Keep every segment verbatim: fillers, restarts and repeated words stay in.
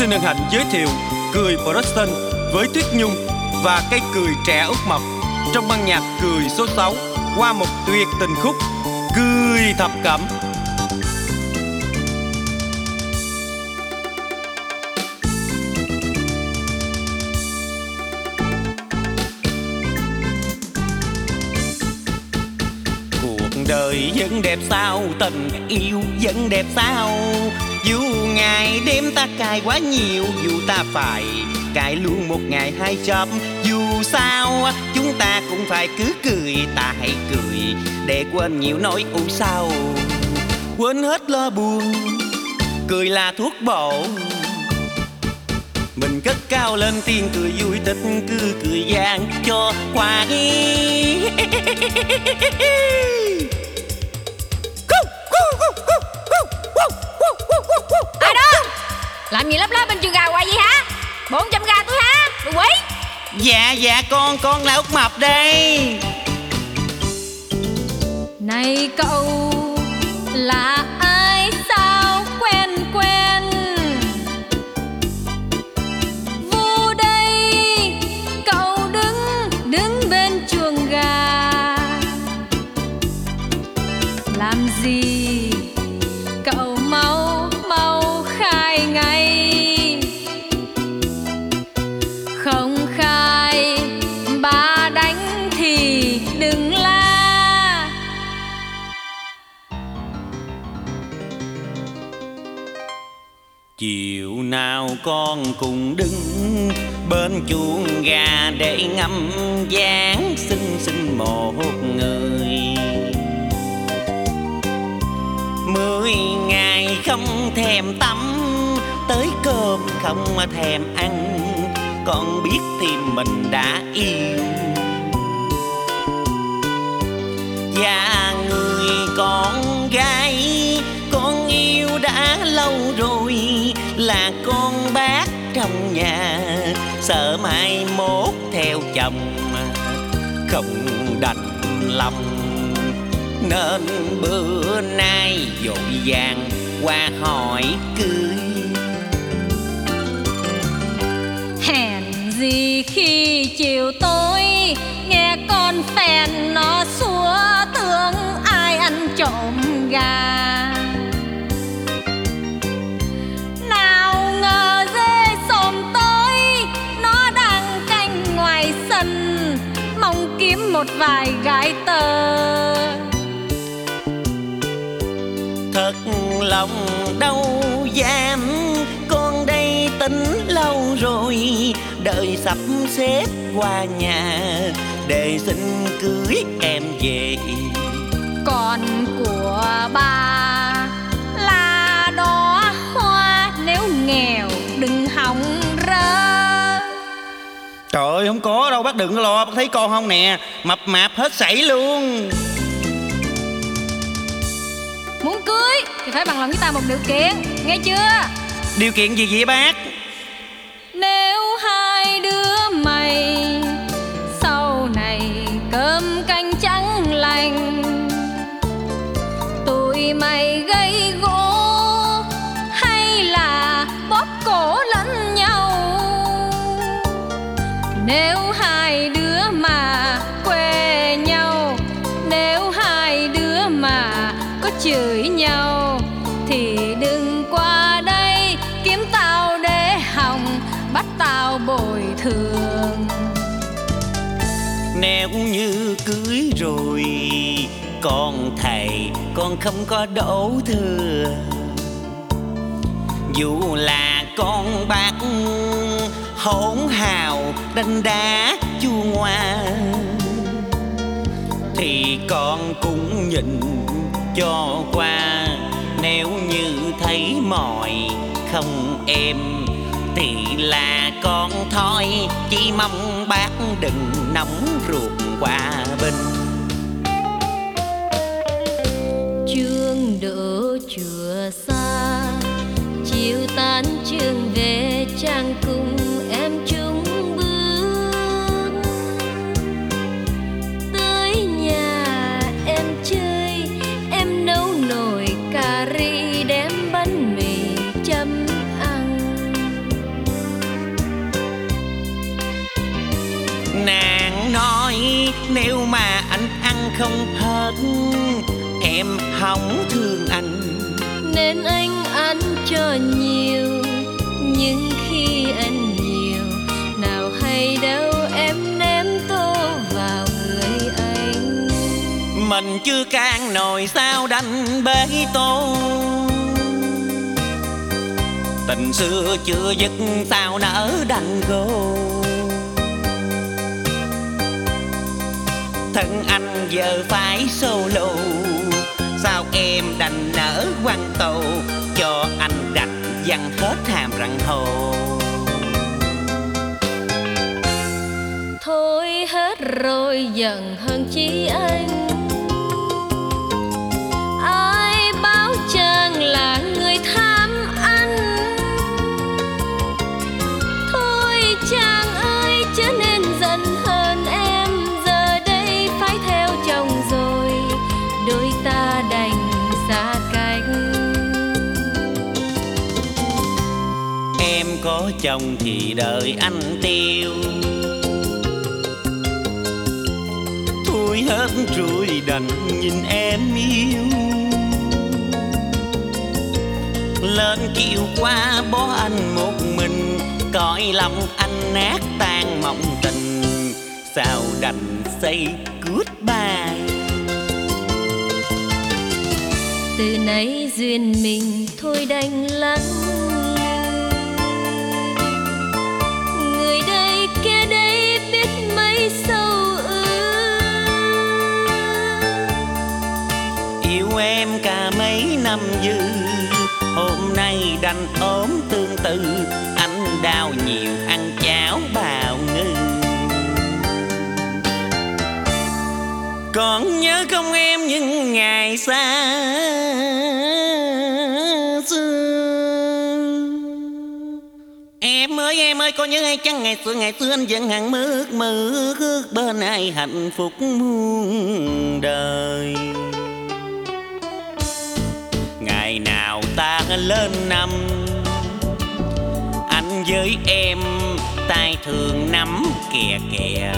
xin hân hạnh giới thiệu Cười Production với Tuyết Nhung và cây cười trẻ Út Mập trong ban nhạc Cười số sáu qua một tuyệt tình khúc Cười Thập Cẩm. Cuộc đời vẫn đẹp sao, tình yêu vẫn đẹp sao, dù ngày đêm ta cài quá nhiều, dù ta phải cài luôn một ngày hai trăm, dù sao chúng ta cũng phải cứ cười. Ta hãy cười để quên nhiều nỗi u sầu, quên hết lo buồn. Cười là thuốc bổ, mình cất cao lên tiếng cười vui thích, cứ cười vang cho qua đi. Ai đó? Làm gì lấp lấp bên trường gà hoài vậy hả? Bốn trăm gà tôi hả? Đồ quỷ. Dạ dạ con, con là Út Mập đây. Này cậu là ai sao quen quen? Vô đây cậu đứng đứng bên chuồng gà làm gì? Cậu mau mau khai ngay, không khai ba đánh thì đừng la. Chiều nào con cùng đứng bên chuồng gà để ngắm dáng xinh xinh một người. Mười ngày không thèm tắm, tới cơm không thèm ăn, con biết tim mình đã yêu. Và người con gái con yêu đã lâu rồi, là con bác trong nhà, sợ mai mốt theo chồng không đành lòng, nên bữa nay vội vàng qua hỏi cưới. Hèn gì khi chiều tối nghe con phèn nó xúa, tưởng ai ăn trộm gà. Nào ngờ dê xồm tối nó đang canh ngoài sân, mong kiếm một vài gái tơ. Thật lòng đâu dám, con đây tính lâu rồi, đợi sắp xếp qua nhà để xin cưới em về. Còn của bà là đóa hoa, nếu nghèo đừng hòng rơ. Trời ơi không có đâu bác, đừng có lo, bác thấy con không nè, mập mạp hết sảy luôn. Muốn cưới thì phải bằng lòng với ta một điều kiện, nghe chưa? Điều kiện gì vậy bác? Nếu hai đứa mày sau này cơm canh trắng lành, tụi mày gây gỗ hay là bóp cổ lẫn nhau. Nếu hai đứa mà quê nhau, nếu hai đứa mà có chửi nhau, thì đừng qua đây kiếm tao để hòng bắt tao bồi thường. Nếu như cưới rồi con thầy con không có đổ thừa, dù là con bác hỗn hào đanh đá chua ngoa, thì con cũng nhìn cho qua. Nếu như thấy mỏi không êm thì là con thôi, chỉ mong bác đừng nóng ruột qua bên. Chuông đổ chùa xa, chiều tan trường về trang cùng em chung bước. Tới nhà em chơi, em nấu nồi cà ri đem bánh mì chấm ăn. Nếu mà anh ăn không hết, em không thương anh, nên anh ăn cho nhiều. Nhưng khi ăn nhiều, nào hay đâu em ném tô vào người anh. mình chưa can nồi sao đành bê tô. Tình xưa chưa dứt sao nở đành gô. Thân anh giờ phải solo, sao em đành nở quăng tô, cho anh rạch văng hết hàm răng hồ. Thôi hết rồi giận hơn chi anh. Ai báo chàng là người tham ăn. Thôi chàng ơi chớ nên giận hơn em. Giờ đây phải theo chồng rồi, đôi ta đành xa cách. Em có chồng thì đợi anh tiêu, thôi hết rồi đành nhìn em yêu. Lên kêu qua bó anh một mình, cõi lòng anh nát tan mộng tình, sao đành say goodbye. Từ nay duyên mình thôi đành lắng. Người đây kia đây biết mấy sâu ư. Yêu em cả mấy năm dư, hôm nay đành ốm tương tư. Anh đau nhiều ăn cháo bào ngư. Còn nhớ không em những ngày xa xưa. Em ơi em ơi có nhớ hay chăng ngày xưa ngày xưa anh vẫn hằng mơ ước mơ ước bên ai hạnh phúc muôn đời. Ngày nào ta lên năm, anh với em tay thường nắm kè kè.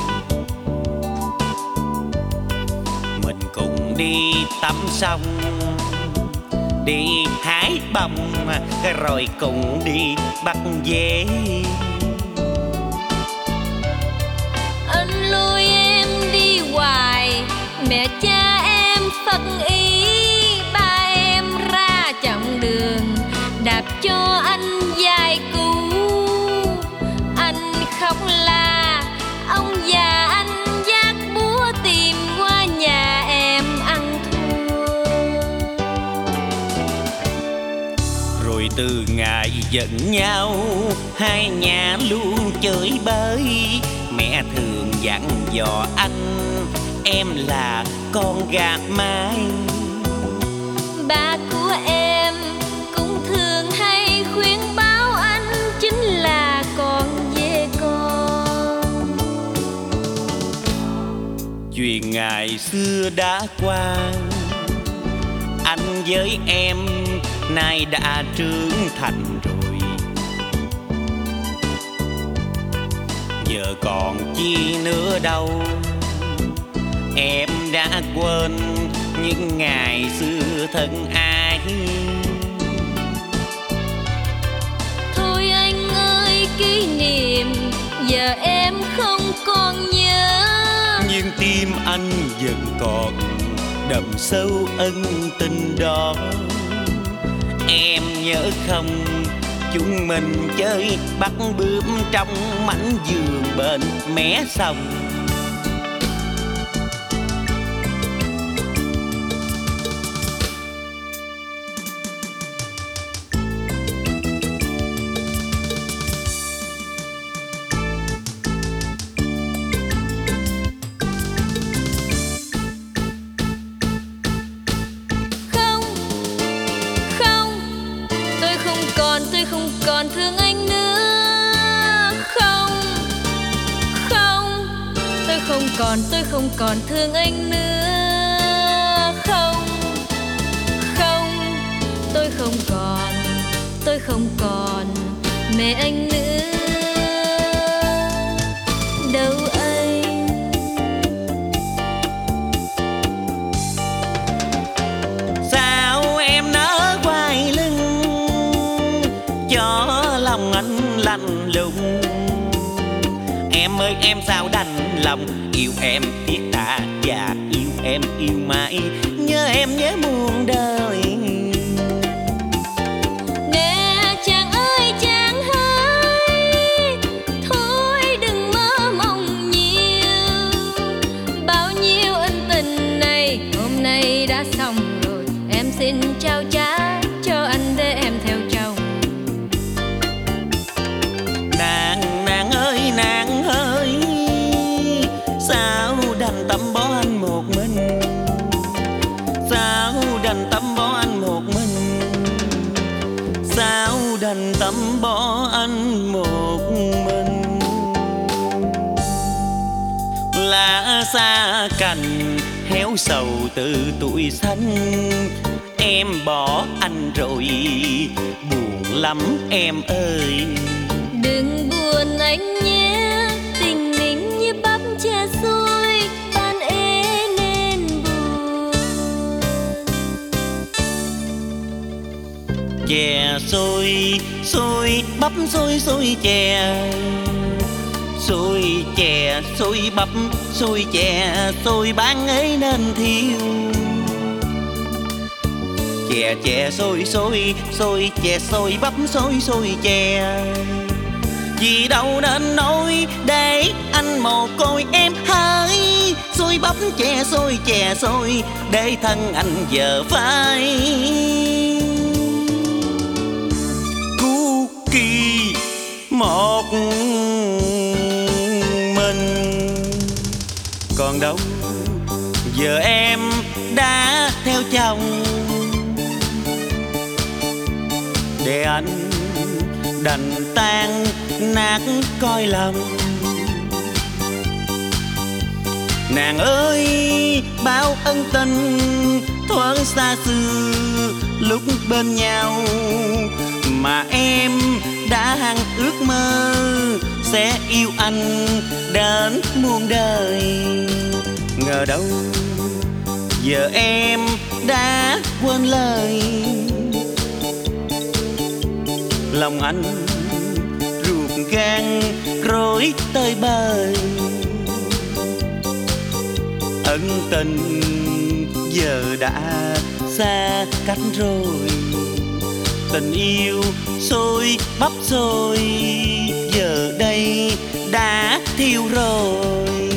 Mình cùng đi tắm sông, đi hái bông, rồi cùng đi bắt dế. Anh lôi em đi hoài, mẹ cha em phật ý. Ba em ra chặng đường, đạp cho anh dài cú. Anh khóc la, ông già anh vác búa tìm qua nhà em ăn thua. Rồi từ ngày giận nhau, hai nhà luôn chửi bới. Mẹ thường dặn dò anh, em là con gà mái. Ba của em cũng thường hay khuyên báo anh, chính là con về con. Chuyện ngày xưa đã qua, anh với em nay đã trưởng thành rồi. Giờ còn chi nữa đâu, em đã quên những ngày xưa thân ai. Thôi anh ơi kỷ niệm giờ em không còn nhớ. Nhưng tim anh vẫn còn đậm sâu ân tình đó. Em nhớ không, chúng mình chơi bắt bướm trong mảnh vườn bên mé sông. Tôi không còn thương anh nữa. Không, không, tôi không còn, tôi không còn thương anh nữa. Không, không, tôi không còn, tôi không còn mẹ anh nữa. Đâu anh, lạnh lùng. Em ơi em sao đành lòng, yêu em thiết tha và yêu em yêu mãi, nhớ em nhớ muôn đời. Nè chàng ơi chàng ơi, thôi đừng mơ mộng nhiều. Bao nhiêu ân tình này hôm nay đã xong rồi, em xin trao trả cho anh để em theo chồng. Nàng nàng ơi nàng ơi, sao đành tâm bỏ anh một mình, sao đành tâm bỏ anh một mình, sao đành tâm bỏ anh một mình. Lá xa cành héo sầu từ tuổi xanh, em bỏ anh rồi buồn lắm em ơi. Đừng buồn anh nhé, tình mình như bắp chè xôi, tan ế nên buồn. Chè xôi xôi bắp xôi xôi chè, xôi chè xôi bắp xôi chè, xôi bán ấy nên thiếu. Chè chè xôi xôi xôi chè xôi bắp xôi xôi chè, vì đâu nên nói để anh mồ côi em hỡi. Xôi bắp chè xôi chè xôi để thân anh giờ phải cu kỳ một mình. Còn đâu giờ em đã theo chồng, để anh đành tan nát coi lòng. Nàng ơi bao ân tình thoáng xa xưa lúc bên nhau, mà em đã hằng ước mơ sẽ yêu anh đến muôn đời. Ngờ đâu giờ em đã quên lời, lòng anh ruột gan rối tơi bời. Ân tình giờ đã xa cách rồi, tình yêu xôi bắp xôi giờ đây đã thiêu rồi.